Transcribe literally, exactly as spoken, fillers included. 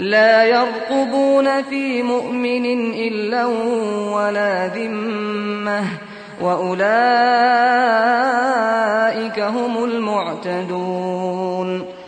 لا يرقبون في مؤمن إلا ولا ذمة وأولئك هم المعتدون